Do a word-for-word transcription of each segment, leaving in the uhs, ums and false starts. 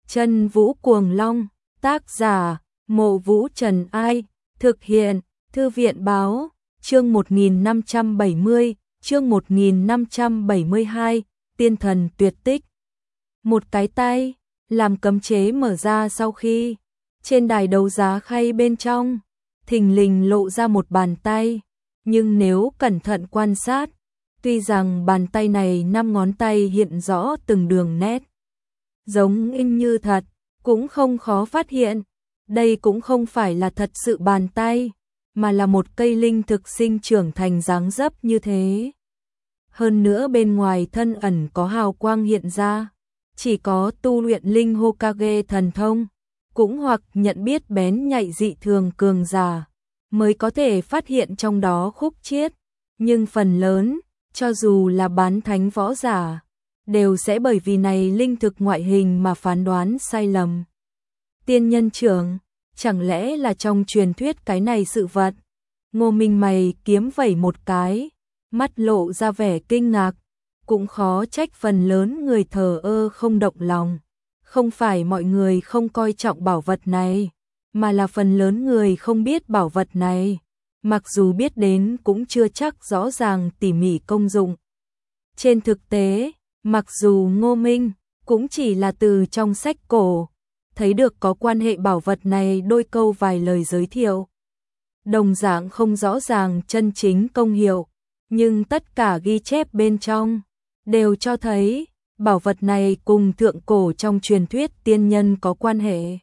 Chân Vũ Cuồng Long, tác giả, Mộ Vũ Trần Ai, thực hiện, Thư viện Báo, chương một nghìn năm trăm bảy mươi, chương một nghìn năm trăm bảy mươi hai, Tiên Thần Tuyệt Tích. Một cái tay, làm cấm chế mở ra sau khi, trên đài đấu giá khay bên trong, thình lình lộ ra một bàn tay, nhưng nếu cẩn thận quan sát, tuy rằng bàn tay này năm ngón tay hiện rõ từng đường nét, giống in như thật, cũng không khó phát hiện, đây cũng không phải là thật sự bàn tay, mà là một cây linh thực sinh trưởng thành dáng dấp như thế. Hơn nữa bên ngoài thân ẩn có hào quang hiện ra, chỉ có tu luyện linh Hokage thần thông, cũng hoặc nhận biết bén nhạy dị thường cường giả, mới có thể phát hiện trong đó khúc chiết, nhưng phần lớn, cho dù là bán thánh võ giả, đều sẽ bởi vì này linh thực ngoại hình mà phán đoán sai lầm. Tiên nhân trưởng, chẳng lẽ là trong truyền thuyết cái này sự vật? Ngô Minh mày kiếm vẩy một cái, mắt lộ ra vẻ kinh ngạc, cũng khó trách phần lớn người thờ ơ không động lòng. Không phải mọi người không coi trọng bảo vật này, mà là phần lớn người không biết bảo vật này, mặc dù biết đến cũng chưa chắc rõ ràng tỉ mỉ công dụng. Trên thực tế, mặc dù Ngô Minh cũng chỉ là từ trong sách cổ, thấy được có quan hệ bảo vật này đôi câu vài lời giới thiệu. Đồng dạng không rõ ràng chân chính công hiệu, nhưng tất cả ghi chép bên trong đều cho thấy bảo vật này cùng thượng cổ trong truyền thuyết tiên nhân có quan hệ.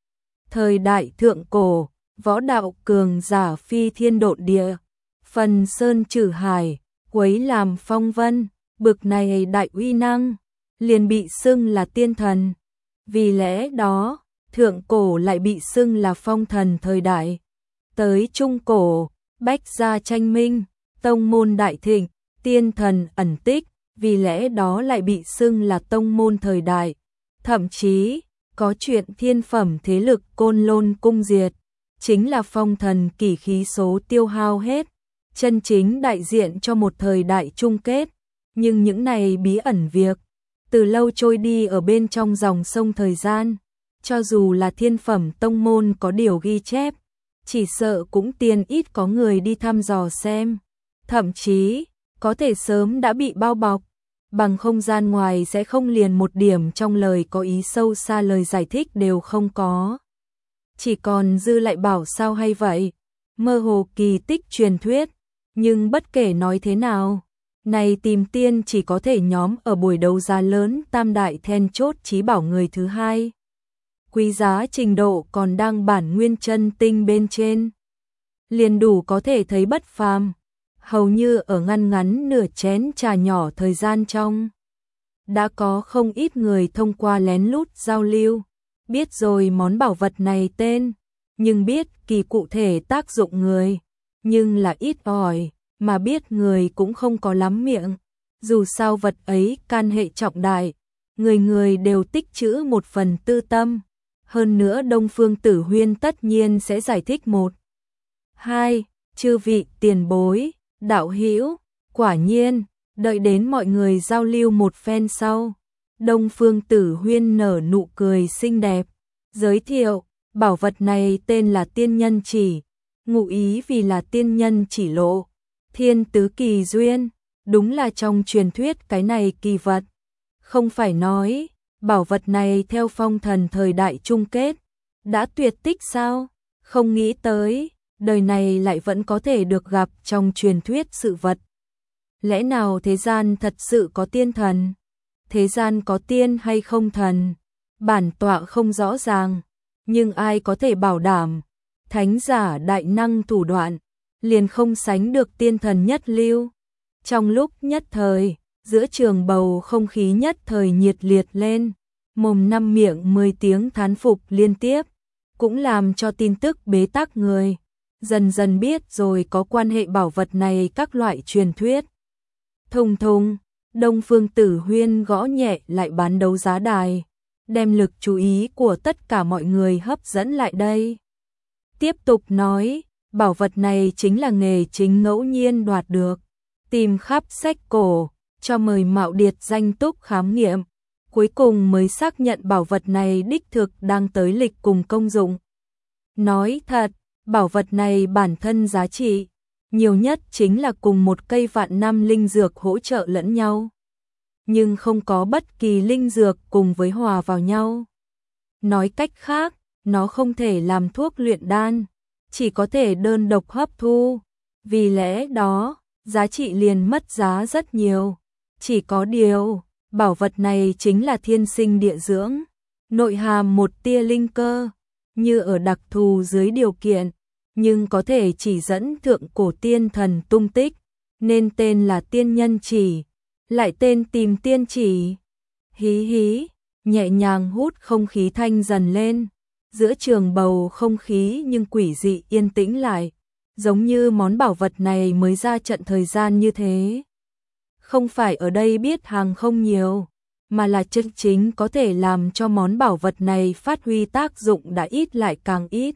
Thời đại thượng cổ, võ đạo cường giả phi thiên độn địa, phần sơn trừ hải, quấy làm phong vân, bực này đại uy năng, liền bị xưng là tiên thần. Vì lẽ đó, thượng cổ lại bị xưng là phong thần thời đại. Tới trung cổ, bách gia tranh minh, tông môn đại thịnh, tiên thần ẩn tích, vì lẽ đó lại bị xưng là tông môn thời đại. Thậm chí, có chuyện thiên phẩm thế lực Côn Lôn cung diệt, chính là phong thần kỷ khí số tiêu hao hết, chân chính đại diện cho một thời đại chung kết. Nhưng những này bí ẩn việc, từ lâu trôi đi ở bên trong dòng sông thời gian, cho dù là thiên phẩm tông môn có điều ghi chép, chỉ sợ cũng tiền ít có người đi thăm dò xem, thậm chí có thể sớm đã bị bao bọc, bằng không gian ngoài sẽ không liền một điểm trong lời có ý sâu xa lời giải thích đều không có. Chỉ còn dư lại bảo sao hay vậy, mơ hồ kỳ tích truyền thuyết, nhưng bất kể nói thế nào, này tìm tiên chỉ có thể nhóm ở buổi đấu giá lớn tam đại then chốt chí bảo người thứ hai. Quý giá trình độ còn đang bản nguyên chân tinh bên trên. Liền đủ có thể thấy bất phàm, hầu như ở ngăn ngắn nửa chén trà nhỏ thời gian trong. Đã có không ít người thông qua lén lút giao lưu, biết rồi món bảo vật này tên, nhưng biết kỳ cụ thể tác dụng người, nhưng là ít ỏi, mà biết người cũng không có lắm miệng. Dù sao vật ấy can hệ trọng đại, người người đều tích trữ một phần tư tâm. Hơn nữa Đông Phương Tử Huyên tất nhiên sẽ giải thích một. Hai, chư vị tiền bối, đạo hữu, quả nhiên, đợi đến mọi người giao lưu một phen sau. Đông Phương Tử Huyên nở nụ cười xinh đẹp, giới thiệu, bảo vật này tên là tiên nhân chỉ, ngụ ý vì là tiên nhân chỉ lộ, thiên tứ kỳ duyên, đúng là trong truyền thuyết cái này kỳ vật. Không phải nói, bảo vật này theo phong thần thời đại chung kết, đã tuyệt tích sao? Không nghĩ tới, đời này lại vẫn có thể được gặp trong truyền thuyết sự vật. Lẽ nào thế gian thật sự có tiên thần? Thế gian có tiên hay không thần? Bản tọa không rõ ràng, nhưng ai có thể bảo đảm, thánh giả đại năng thủ đoạn, liền không sánh được tiên thần nhất lưu. Trong lúc nhất thời, giữa trường bầu không khí nhất thời nhiệt liệt lên, mồm năm miệng mười tiếng thán phục liên tiếp, cũng làm cho tin tức bế tắc người dần dần biết rồi có quan hệ bảo vật này các loại truyền thuyết. Thùng thùng, Đông Phương Tử Huyên gõ nhẹ lại bán đấu giá đài, đem lực chú ý của tất cả mọi người hấp dẫn lại đây. Tiếp tục nói, bảo vật này chính là nghề chính ngẫu nhiên đoạt được, tìm khắp sách cổ, cho mời Mạo Điệt danh túc khám nghiệm. cuối cùng mới xác nhận bảo vật này đích thực đang tới lịch cùng công dụng. Nói thật, bảo vật này bản thân giá trị, nhiều nhất chính là cùng một cây vạn năm linh dược hỗ trợ lẫn nhau. Nhưng không có bất kỳ linh dược cùng với hòa vào nhau. Nói cách khác, nó không thể làm thuốc luyện đan, chỉ có thể đơn độc hấp thu. Vì lẽ đó, giá trị liền mất giá rất nhiều. Chỉ có điều, bảo vật này chính là thiên sinh địa dưỡng, nội hàm một tia linh cơ, như ở đặc thù dưới điều kiện, nhưng có thể chỉ dẫn thượng cổ tiên thần tung tích, nên tên là tiên nhân chỉ, lại tên tìm tiên chỉ. Hí hí, nhẹ nhàng hút không khí thanh dần lên, giữa trường bầu không khí nhưng quỷ dị yên tĩnh lại, giống như món bảo vật này mới ra trận thời gian như thế. Không phải ở đây biết hàng không nhiều, mà là chân chính có thể làm cho món bảo vật này phát huy tác dụng đã ít lại càng ít.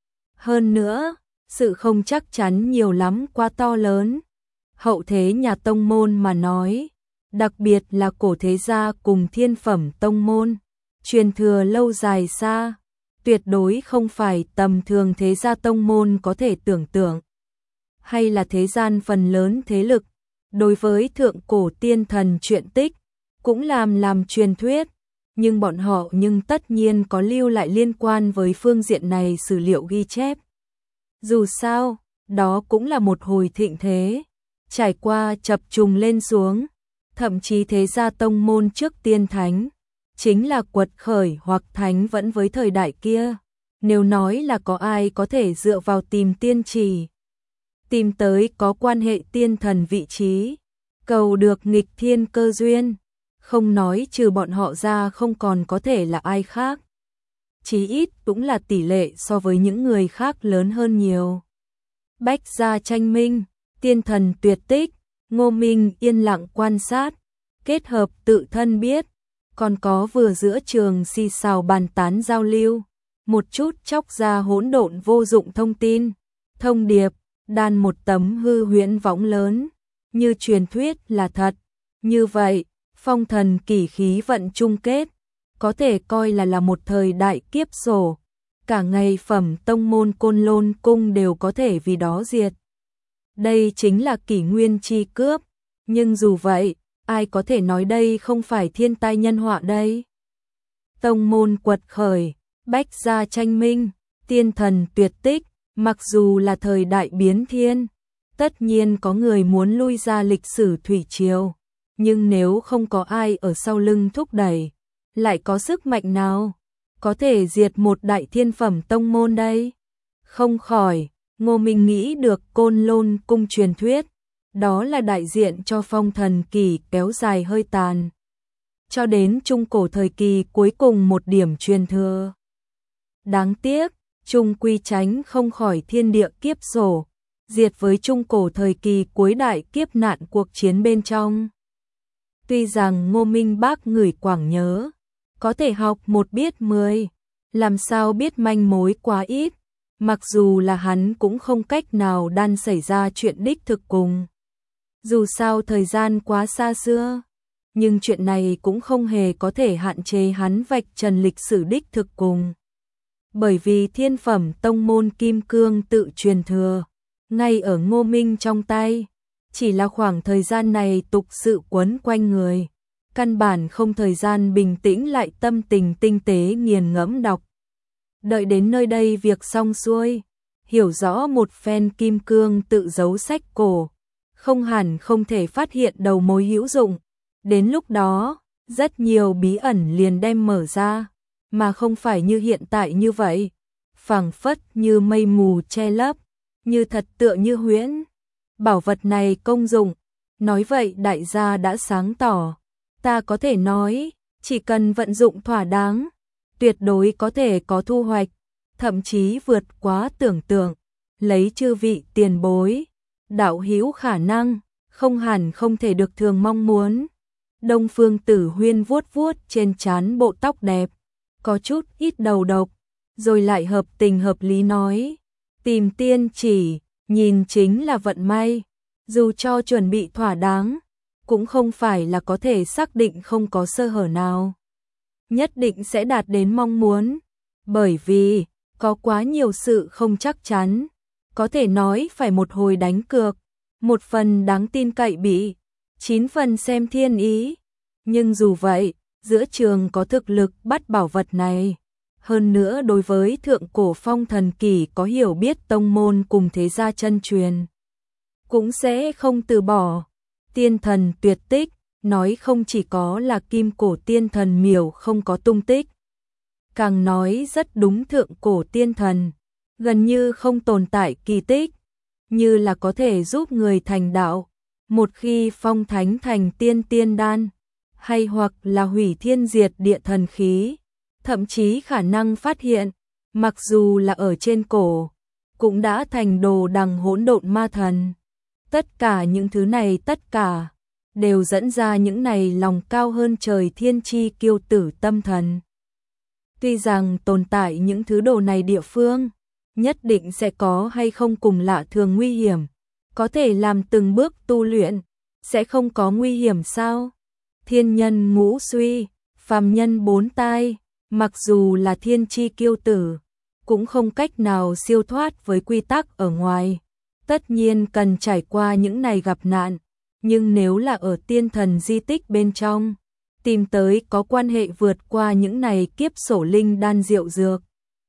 Hơn nữa, sự không chắc chắn nhiều lắm quá to lớn. Hậu thế nhà tông môn mà nói, đặc biệt là cổ thế gia cùng thiên phẩm tông môn, truyền thừa lâu dài xa, tuyệt đối không phải tầm thường thế gia tông môn có thể tưởng tượng. Hay là thế gian phần lớn thế lực, đối với thượng cổ tiên thần truyện tích, cũng làm làm truyền thuyết, nhưng bọn họ nhưng tất nhiên có lưu lại liên quan với phương diện này sử liệu ghi chép. Dù sao, đó cũng là một hồi thịnh thế, trải qua chập trùng lên xuống, thậm chí thế gia tông môn trước tiên thánh, chính là quật khởi hoặc thánh vẫn với thời đại kia. Nếu nói là có ai có thể dựa vào tìm tiên trì, tìm tới có quan hệ tiên thần vị trí, cầu được nghịch thiên cơ duyên, không nói trừ bọn họ ra không còn có thể là ai khác. Chí ít cũng là tỷ lệ so với những người khác lớn hơn nhiều. Bách gia tranh minh, tiên thần tuyệt tích, Ngô Minh yên lặng quan sát, kết hợp tự thân biết, còn có vừa giữa trường xì xào bàn tán giao lưu, một chút chóc ra hỗn độn vô dụng thông tin, thông điệp, đan một tấm hư huyễn võng lớn, như truyền thuyết là thật. Như vậy, phong thần kỷ khí vận chung kết, có thể coi là là một thời đại kiếp sổ, cả ngày phẩm tông môn Côn Lôn cung đều có thể vì đó diệt. Đây chính là kỷ nguyên chi cướp, nhưng dù vậy, ai có thể nói đây không phải thiên tai nhân họa đây? Tông môn quật khởi, bách gia tranh minh, tiên thần tuyệt tích, mặc dù là thời đại biến thiên, tất nhiên có người muốn lui ra lịch sử thủy triều, nhưng nếu không có ai ở sau lưng thúc đẩy, lại có sức mạnh nào có thể diệt một đại thiên phẩm tông môn đây? Không khỏi, Ngô Minh nghĩ được Côn Lôn cung truyền thuyết, đó là đại diện cho phong thần kỳ kéo dài hơi tàn, cho đến trung cổ thời kỳ cuối cùng một điểm truyền thừa. Đáng tiếc, trung quy tránh không khỏi thiên địa kiếp sổ, diệt với trung cổ thời kỳ cuối đại kiếp nạn cuộc chiến bên trong. Tuy rằng Ngô Minh bác ngửi quảng nhớ, có thể học một biết mười, làm sao biết manh mối quá ít, mặc dù là hắn cũng không cách nào đan xảy ra chuyện đích thực cùng. Dù sao thời gian quá xa xưa, nhưng chuyện này cũng không hề có thể hạn chế hắn vạch trần lịch sử đích thực cùng. Bởi vì thiên phẩm tông môn kim cương tự truyền thừa, ngay ở Ngô Minh trong tay, chỉ là khoảng thời gian này tục sự quấn quanh người, căn bản không thời gian bình tĩnh lại tâm tình tinh tế nghiền ngẫm đọc. Đợi đến nơi đây việc xong xuôi, hiểu rõ một phen kim cương tự giấu sách cổ, không hẳn không thể phát hiện đầu mối hữu dụng. Đến lúc đó, rất nhiều bí ẩn liền đem mở ra, mà không phải như hiện tại như vậy, phảng phất như mây mù che lấp, như thật tựa như huyễn. Bảo vật này công dụng, nói vậy đại gia đã sáng tỏ, ta có thể nói, chỉ cần vận dụng thỏa đáng, tuyệt đối có thể có thu hoạch, thậm chí vượt quá tưởng tượng, lấy chư vị tiền bối, đạo hữu khả năng, không hẳn không thể được thường mong muốn. Đông Phương Tử Huyên vuốt vuốt trên trán bộ tóc đẹp, có chút ít đầu độc, rồi lại hợp tình hợp lý nói, tìm tiên chỉ, nhìn chính là vận may, dù cho chuẩn bị thỏa đáng, cũng không phải là có thể xác định không có sơ hở nào. nhất định sẽ đạt đến mong muốn. Bởi vì, có quá nhiều sự không chắc chắn, có thể nói phải một hồi đánh cược, một phần đáng tin cậy bị, chín phần xem thiên ý. Nhưng dù vậy, giữa trường có thực lực bắt bảo vật này. Hơn nữa đối với thượng cổ phong thần kỳ có hiểu biết tông môn cùng thế gia chân truyền, cũng sẽ không từ bỏ. Tiên thần tuyệt tích, nói không chỉ có là kim cổ tiên thần miểu không có tung tích. Càng nói rất đúng thượng cổ tiên thần, gần như không tồn tại kỳ tích, như là có thể giúp người thành đạo, một khi phong thánh thành tiên tiên đan, hay hoặc là hủy thiên diệt địa thần khí, thậm chí khả năng phát hiện, mặc dù là ở trên cổ, cũng đã thành đồ đằng hỗn độn ma thần. Tất cả những thứ này tất cả, đều dẫn ra những này lòng cao hơn trời thiên chi kiêu tử tâm thần. Tuy rằng tồn tại những thứ đồ này địa phương, nhất định sẽ có hay không cùng lạ thường nguy hiểm, có thể làm từng bước tu luyện, sẽ không có nguy hiểm sao? Thiên nhân ngũ suy, phàm nhân bốn tai, mặc dù là thiên chi kiêu tử, cũng không cách nào siêu thoát với quy tắc ở ngoài. Tất nhiên cần trải qua những này gặp nạn, nhưng nếu là ở tiên thần di tích bên trong, tìm tới có quan hệ vượt qua những này kiếp sổ linh đan diệu dược,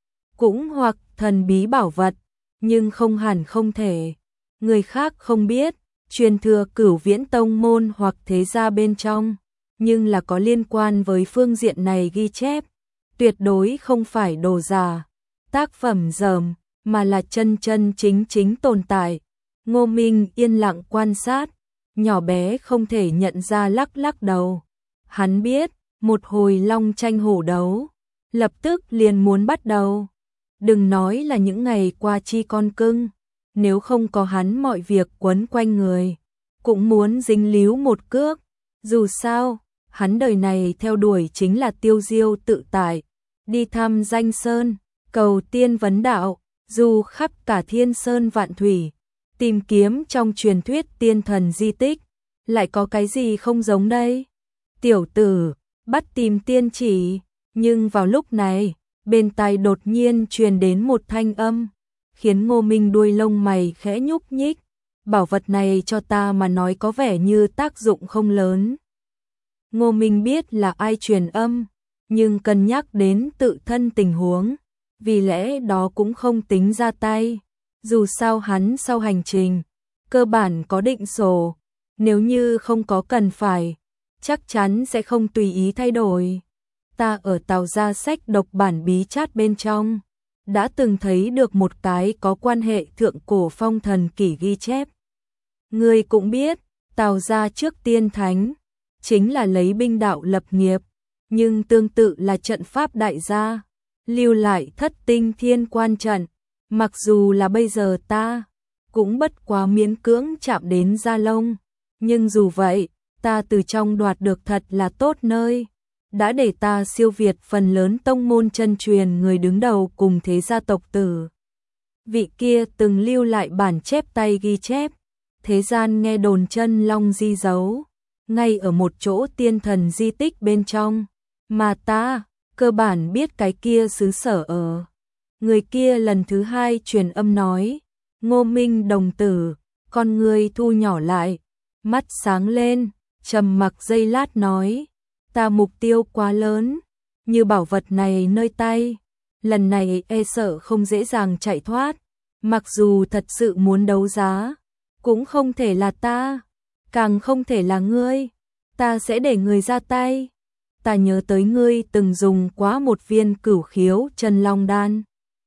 cũng hoặc thần bí bảo vật, nhưng không hẳn không thể. Người khác không biết, truyền thừa Cửu Viễn tông môn hoặc thế gia bên trong, nhưng là có liên quan với phương diện này ghi chép, tuyệt đối không phải đồ giả, tác phẩm dởm, mà là chân chân chính chính tồn tại. Ngô Minh yên lặng quan sát, nhỏ bé không thể nhận ra lắc lắc đầu. Hắn biết, một hồi long tranh hổ đấu, lập tức liền muốn bắt đầu. Đừng nói là những ngày qua chi con cưng, nếu không có hắn mọi việc quấn quanh người, cũng muốn dính líu một cước. Dù sao, hắn đời này theo đuổi chính là tiêu diêu tự tại, đi thăm danh sơn, cầu tiên vấn đạo, dù khắp cả thiên sơn vạn thủy, tìm kiếm trong truyền thuyết tiên thần di tích, lại có cái gì không giống đây? Tiểu tử, bắt tìm tiên chỉ, nhưng vào lúc này, bên tai đột nhiên truyền đến một thanh âm, khiến Ngô Minh đuôi lông mày khẽ nhúc nhích. Bảo vật này cho ta mà nói có vẻ như tác dụng không lớn. Ngô Minh biết là ai truyền âm, nhưng cân nhắc đến tự thân tình huống, vì lẽ đó cũng không tính ra tay. Dù sao hắn sau hành trình, cơ bản có định sổ, nếu như không có cần phải, chắc chắn sẽ không tùy ý thay đổi. Ta ở Tào Gia sách độc bản bí chát bên trong, đã từng thấy được một cái có quan hệ thượng cổ phong thần kỷ ghi chép. Ngươi cũng biết, Tào Gia trước tiên thánh, chính là lấy binh đạo lập nghiệp, nhưng tương tự là trận pháp đại gia, lưu lại thất tinh thiên quan trận. Mặc dù là bây giờ ta, cũng bất quá miễn cưỡng chạm đến Gia Long, nhưng dù vậy, ta từ trong đoạt được thật là tốt nơi, đã để ta siêu việt phần lớn tông môn chân truyền người đứng đầu cùng thế gia tộc tử. Vị kia từng lưu lại bản chép tay ghi chép, thế gian nghe đồn chân long di dấu, ngay ở một chỗ tiên thần di tích bên trong, mà ta, cơ bản biết cái kia xứ sở ở. Người kia lần thứ hai truyền âm nói, Ngô Minh đồng tử, con người thu nhỏ lại, mắt sáng lên, trầm mặc giây lát nói, ta mục tiêu quá lớn, như bảo vật này nơi tay, lần này e sợ không dễ dàng chạy thoát, mặc dù thật sự muốn đấu giá, cũng không thể là ta, càng không thể là ngươi, ta sẽ để người ra tay. Ta nhớ tới ngươi từng dùng quá một viên cửu khiếu chân long đan.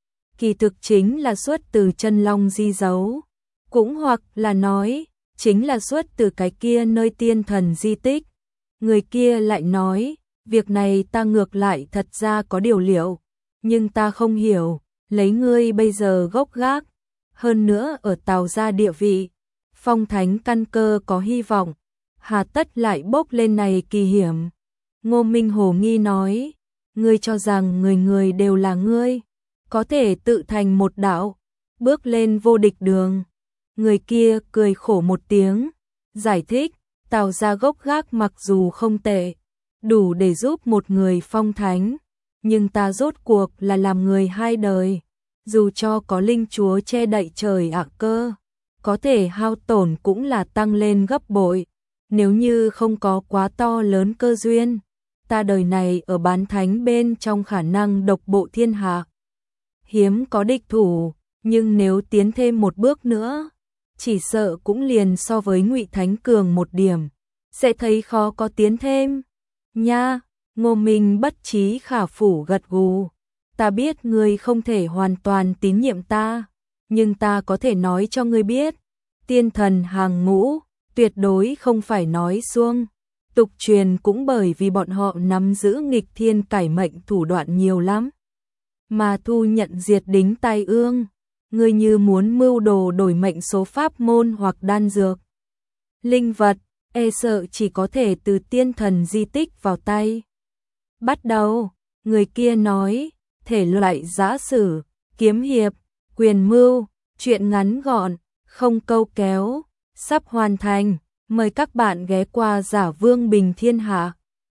Kỳ thực chính là xuất từ chân long di dấu, cũng hoặc là nói, chính là xuất từ cái kia nơi tiên thần di tích. Người kia lại nói, việc này ta ngược lại thật ra có điều liệu, nhưng ta không hiểu, lấy ngươi bây giờ gốc gác, hơn nữa ở Tào Gia địa vị, phong thánh căn cơ có hy vọng, hà tất lại bốc lên này kỳ hiểm. Ngô Minh hồ nghi nói, ngươi cho rằng người người đều là ngươi, có thể tự thành một đạo, bước lên vô địch đường. Người kia cười khổ một tiếng, giải thích, Tào Gia gốc gác mặc dù không tệ, đủ để giúp một người phong thánh, nhưng ta rốt cuộc là làm người hai đời, dù cho có linh chúa che đậy trời ạ cơ, có thể hao tổn cũng là tăng lên gấp bội, nếu như không có quá to lớn cơ duyên, ta đời này ở bán thánh bên trong khả năng độc bộ thiên hạ. Hiếm có địch thủ, nhưng nếu tiến thêm một bước nữa, chỉ sợ cũng liền so với Ngụy Thánh cường một điểm, sẽ thấy khó có tiến thêm. Nha, Ngô Minh bất trí khả phủ gật gù, ta biết ngươi không thể hoàn toàn tín nhiệm ta, nhưng ta có thể nói cho ngươi biết, tiên thần hàng ngũ, tuyệt đối không phải nói suông. Tục truyền cũng bởi vì bọn họ nắm giữ nghịch thiên cải mệnh thủ đoạn nhiều lắm, mà thu nhận diệt đính tai ương, ngươi như muốn mưu đồ đổi mệnh số pháp môn hoặc đan dược, linh vật, e sợ chỉ có thể từ tiên thần di tích vào tay. Bắt đầu, người kia nói, thể loại giã sử, kiếm hiệp, quyền mưu, chuyện ngắn gọn, không câu kéo, sắp hoàn thành, mời các bạn ghé qua Giả Vương Bình Thiên Hạ.